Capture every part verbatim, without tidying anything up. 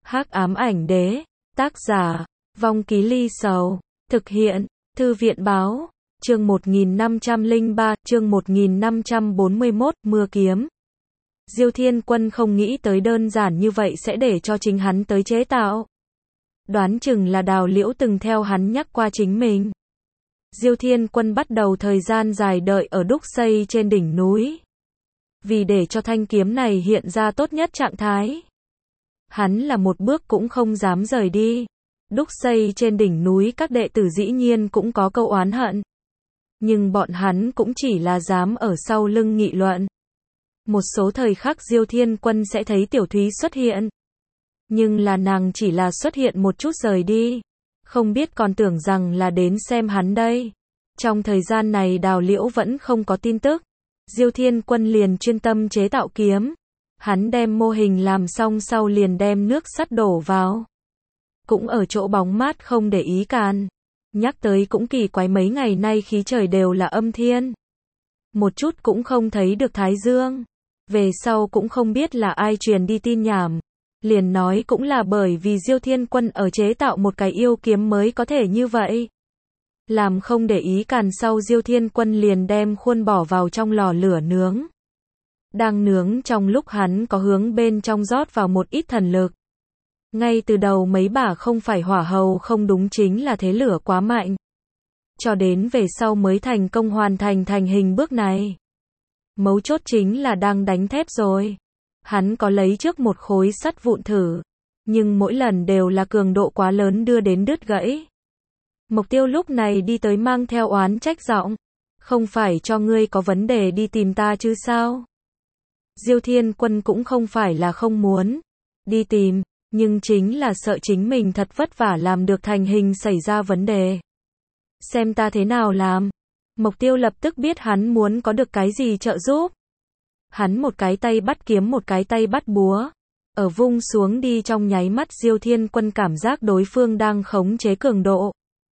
Hắc ám ảnh đế, tác giả, Vong Ký Ly Sầu, thực hiện, Thư viện báo, chương một nghìn năm trăm lẻ ba, chương một nghìn năm trăm bốn mươi mốt, mưa kiếm. Diêu Thiên Quân không nghĩ tới đơn giản như vậy sẽ để cho chính hắn tới chế tạo. Đoán chừng là Đào Liễu từng theo hắn nhắc qua chính mình. Diêu Thiên Quân bắt đầu thời gian dài đợi ở đúc xây trên đỉnh núi. Vì để cho thanh kiếm này hiện ra tốt nhất trạng thái, hắn là một bước cũng không dám rời đi. Đúc xây trên đỉnh núi các đệ tử dĩ nhiên cũng có câu oán hận. Nhưng bọn hắn cũng chỉ là dám ở sau lưng nghị luận. Một số thời khắc Diêu Thiên Quân sẽ thấy Tiểu Thúy xuất hiện. Nhưng là nàng chỉ là xuất hiện một chút rời đi. Không biết còn tưởng rằng là đến xem hắn đây. Trong thời gian này Đào Liễu vẫn không có tin tức. Diêu Thiên Quân liền chuyên tâm chế tạo kiếm. Hắn đem mô hình làm xong sau liền đem nước sắt đổ vào. Cũng ở chỗ bóng mát không để ý càn. Nhắc tới cũng kỳ quái, mấy ngày nay khí trời đều là âm thiên. Một chút cũng không thấy được thái dương. Về sau cũng không biết là ai truyền đi tin nhảm. Liền nói cũng là bởi vì Diêu Thiên Quân ở chế tạo một cái yêu kiếm mới có thể như vậy. Làm không để ý càn sau Diêu Thiên Quân liền đem khuôn bỏ vào trong lò lửa nướng. Đang nướng trong lúc hắn có hướng bên trong rót vào một ít thần lực. Ngay từ đầu mấy bả không phải hỏa hầu không đúng, chính là thế lửa quá mạnh. Cho đến về sau mới thành công hoàn thành thành hình bước này. Mấu chốt chính là đang đánh thép rồi. Hắn có lấy trước một khối sắt vụn thử. Nhưng mỗi lần đều là cường độ quá lớn đưa đến đứt gãy. Mục Tiêu lúc này đi tới mang theo oán trách giọng. Không phải cho ngươi có vấn đề đi tìm ta chứ sao? Diêu Thiên Quân cũng không phải là không muốn đi tìm, nhưng chính là sợ chính mình thật vất vả làm được thành hình xảy ra vấn đề. Xem ta thế nào làm. Mục Tiêu lập tức biết hắn muốn có được cái gì trợ giúp. Hắn một cái tay bắt kiếm, một cái tay bắt búa. Ở vung xuống đi trong nháy mắt Diêu Thiên Quân cảm giác đối phương đang khống chế cường độ.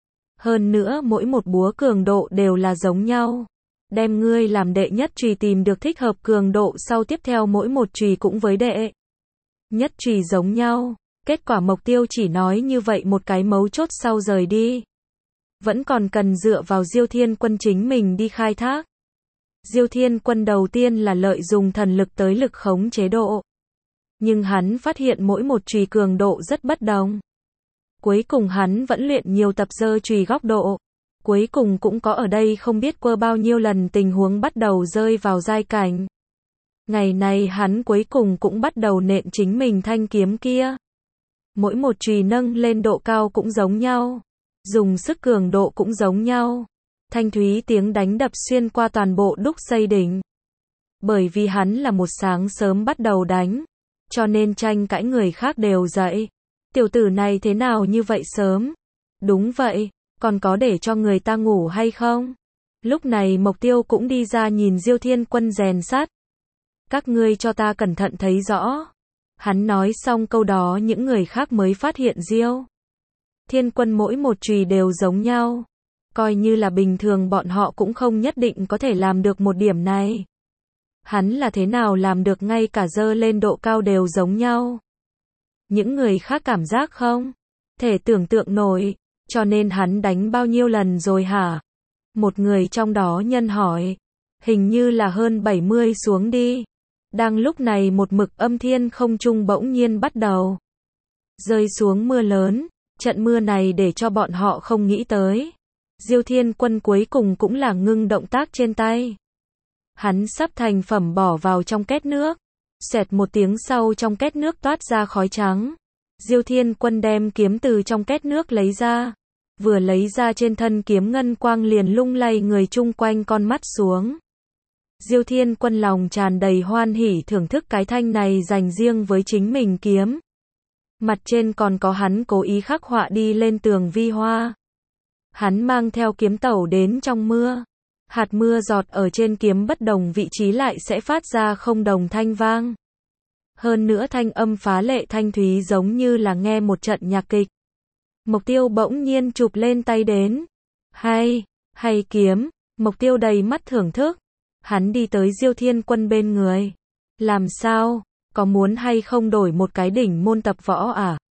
Hơn nữa mỗi một búa cường độ đều là giống nhau. Đem ngươi làm đệ nhất chùy tìm được thích hợp cường độ sau tiếp theo mỗi một chùy cũng với đệ nhất chùy giống nhau. Kết quả Mục Tiêu chỉ nói như vậy một cái mấu chốt sau rời đi. Vẫn còn cần dựa vào Diêu Thiên Quân chính mình đi khai thác. Diêu Thiên Quân đầu tiên là lợi dụng thần lực tới lực khống chế độ. Nhưng hắn phát hiện mỗi một chùy cường độ rất bất đồng. Cuối cùng hắn vẫn luyện nhiều tập giơ chùy góc độ. Cuối cùng cũng có ở đây không biết qua bao nhiêu lần tình huống bắt đầu rơi vào giai cảnh. Ngày này hắn cuối cùng cũng bắt đầu nện chính mình thanh kiếm kia. Mỗi một chùy nâng lên độ cao cũng giống nhau. Dùng sức cường độ cũng giống nhau. Thanh thúy tiếng đánh đập xuyên qua toàn bộ đúc xây đỉnh. Bởi vì hắn là một sáng sớm bắt đầu đánh. Cho nên tranh cãi người khác đều dậy. Tiểu tử này thế nào như vậy sớm? Đúng vậy. Còn có để cho người ta ngủ hay không? Lúc này Mục Tiêu cũng đi ra nhìn Diêu Thiên Quân rèn sắt. Các ngươi cho ta cẩn thận thấy rõ. Hắn nói xong câu đó những người khác mới phát hiện Diêu Thiên Quân mỗi một chùy đều giống nhau. Coi như là bình thường bọn họ cũng không nhất định có thể làm được một điểm này. Hắn là thế nào làm được ngay cả dơ lên độ cao đều giống nhau? Những người khác cảm giác không thể tưởng tượng nổi. Cho nên hắn đánh bao nhiêu lần rồi hả? Một người trong đó nhân hỏi. Hình như là hơn bảy mươi xuống đi. Đang lúc này một mực âm thiên không trung bỗng nhiên bắt đầu rơi xuống mưa lớn. Trận mưa này để cho bọn họ không nghĩ tới. Diêu Thiên Quân cuối cùng cũng là ngưng động tác trên tay. Hắn sắp thành phẩm bỏ vào trong két nước. Xoẹt một tiếng sau trong két nước toát ra khói trắng. Diêu Thiên Quân đem kiếm từ trong két nước lấy ra. Vừa lấy ra trên thân kiếm ngân quang liền lung lay người chung quanh con mắt xuống. Diêu Thiên Quân lòng tràn đầy hoan hỉ thưởng thức cái thanh này dành riêng với chính mình kiếm. Mặt trên còn có hắn cố ý khắc họa đi lên tường vi hoa. Hắn mang theo kiếm tẩu đến trong mưa. Hạt mưa giọt ở trên kiếm bất đồng vị trí lại sẽ phát ra không đồng thanh vang. Hơn nữa thanh âm phá lệ thanh thúy giống như là nghe một trận nhạc kịch. Mục Tiêu bỗng nhiên chụp lên tay đến. Hay, hay kiếm. Mục Tiêu đầy mắt thưởng thức. Hắn đi tới Diêu Thiên Quân bên người. Làm sao? Có muốn hay không đổi một cái đỉnh môn tập võ à?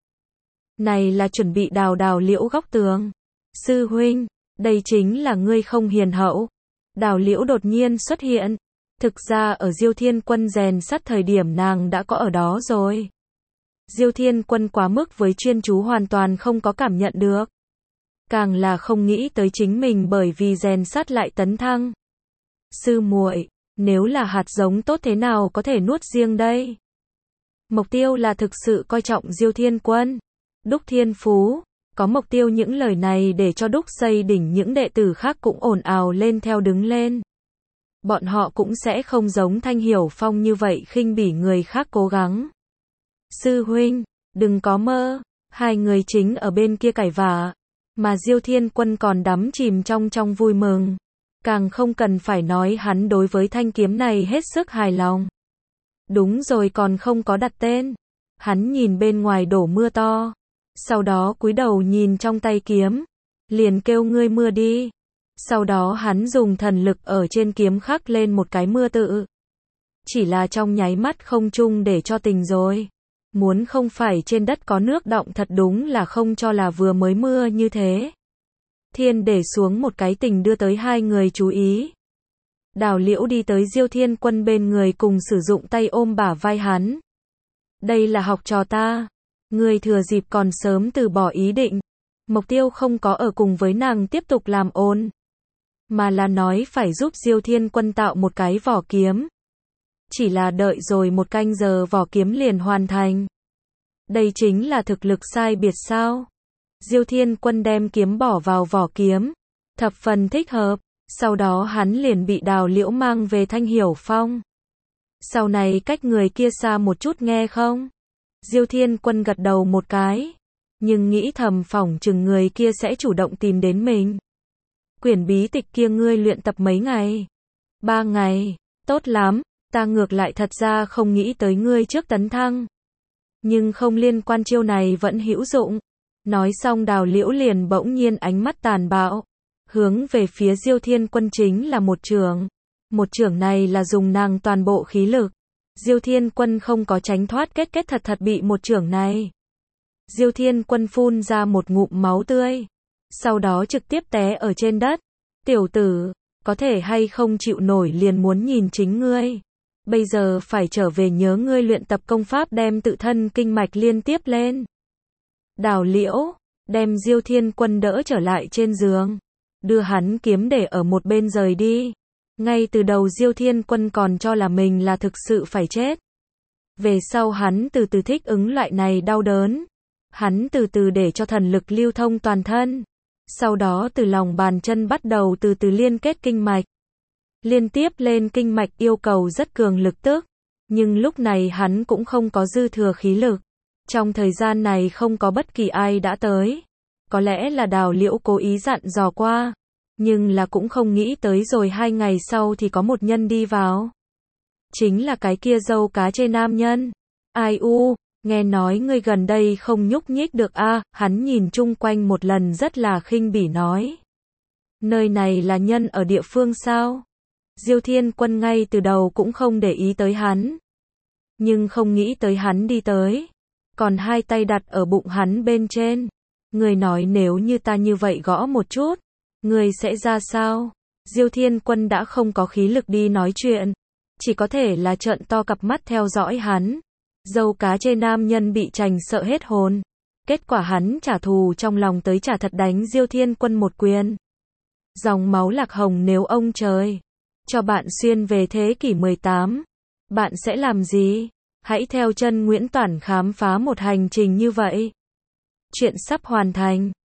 Này là chuẩn bị đào đào liễu góc tường. Sư huynh, đây chính là ngươi không hiền hậu. Đào liễu đột nhiên xuất hiện. Thực ra ở Diêu Thiên Quân rèn sắt thời điểm nàng đã có ở đó rồi. Diêu Thiên Quân quá mức với chuyên chú hoàn toàn không có cảm nhận được. Càng là không nghĩ tới chính mình bởi vì rèn sắt lại tấn thăng. Sư muội, nếu là hạt giống tốt thế nào có thể nuốt riêng đây? Mộc Tiêu là thực sự coi trọng Diêu Thiên Quân. Đúc thiên phú, có Mộc Tiêu những lời này để cho Đúc Xây Đỉnh những đệ tử khác cũng ồn ào lên theo đứng lên. Bọn họ cũng sẽ không giống Thanh Hiểu Phong như vậy khinh bỉ người khác cố gắng. Sư huynh, đừng có mơ, hai người chính ở bên kia cãi vã, mà Diêu Thiên Quân còn đắm chìm trong trong vui mừng. Càng không cần phải nói hắn đối với thanh kiếm này hết sức hài lòng. Đúng rồi, còn không có đặt tên. Hắn nhìn bên ngoài đổ mưa to, sau đó cúi đầu nhìn trong tay kiếm, liền kêu ngươi mưa đi. Sau đó hắn dùng thần lực ở trên kiếm khắc lên một cái mưa tự. Chỉ là trong nháy mắt không chung để cho tình rồi. Muốn không phải trên đất có nước đọng thật đúng là không cho là vừa mới mưa như thế. Thiên để xuống một cái tình đưa tới hai người chú ý. Đào liễu đi tới Diêu Thiên Quân bên người cùng sử dụng tay ôm bả vai hắn. Đây là học trò ta. Người thừa dịp còn sớm từ bỏ ý định. Mộc Tiêu không có ở cùng với nàng tiếp tục làm ồn, mà là nói phải giúp Diêu Thiên Quân tạo một cái vỏ kiếm. Chỉ là đợi rồi một canh giờ vỏ kiếm liền hoàn thành. Đây chính là thực lực sai biệt sao? Diêu Thiên Quân đem kiếm bỏ vào vỏ kiếm, thập phần thích hợp. Sau đó hắn liền bị Đào Liễu mang về Thanh Hiểu Phong. Sau này cách người kia xa một chút nghe không? Diêu Thiên Quân gật đầu một cái, nhưng nghĩ thầm phỏng chừng người kia sẽ chủ động tìm đến mình. Quyển bí tịch kia ngươi luyện tập mấy ngày? Ba ngày, tốt lắm, ta ngược lại thật ra không nghĩ tới ngươi trước tấn thăng. Nhưng không liên quan, chiêu này vẫn hữu dụng. Nói xong Đào Liễu liền bỗng nhiên ánh mắt tàn bạo, hướng về phía Diêu Thiên Quân chính là một chưởng. Một chưởng này là dùng nàng toàn bộ khí lực. Diêu Thiên Quân không có tránh thoát, kết kết thật thật bị một chưởng này. Diêu Thiên Quân phun ra một ngụm máu tươi, sau đó trực tiếp té ở trên đất. Tiểu tử, có thể hay không chịu nổi liền muốn nhìn chính ngươi. Bây giờ phải trở về nhớ ngươi luyện tập công pháp đem tự thân kinh mạch liên tiếp lên. Đào Liễu đem Diêu Thiên Quân đỡ trở lại trên giường, đưa hắn kiếm để ở một bên rời đi. Ngay từ đầu Diêu Thiên Quân còn cho là mình là thực sự phải chết. Về sau hắn từ từ thích ứng loại này đau đớn. Hắn từ từ để cho thần lực lưu thông toàn thân. Sau đó từ lòng bàn chân bắt đầu từ từ liên kết kinh mạch. Liên tiếp lên kinh mạch yêu cầu rất cường lực tức. Nhưng lúc này hắn cũng không có dư thừa khí lực. Trong thời gian này không có bất kỳ ai đã tới. Có lẽ là Đào Liễu cố ý dặn dò qua. Nhưng là cũng không nghĩ tới rồi hai ngày sau thì có một nhân đi vào. Chính là cái kia dâu cá chê nam nhân. Ai u, nghe nói ngươi gần đây không nhúc nhích được a? À, hắn nhìn chung quanh một lần rất là khinh bỉ nói. Nơi này là nhân ở địa phương sao? Diêu Thiên Quân ngay từ đầu cũng không để ý tới hắn. Nhưng không nghĩ tới hắn đi tới. Còn hai tay đặt ở bụng hắn bên trên. Người nói nếu như ta như vậy gõ một chút, người sẽ ra sao? Diêu Thiên Quân đã không có khí lực đi nói chuyện. Chỉ có thể là trợn to cặp mắt theo dõi hắn. Dâu cá chê nam nhân bị chành sợ hết hồn. Kết quả hắn trả thù trong lòng tới trả thật đánh Diêu Thiên Quân một quyền. Dòng máu lạc hồng nếu ông trời cho bạn xuyên về thế kỷ mười tám, bạn sẽ làm gì? Hãy theo chân Nguyễn Toản khám phá một hành trình như vậy. Chuyện sắp hoàn thành.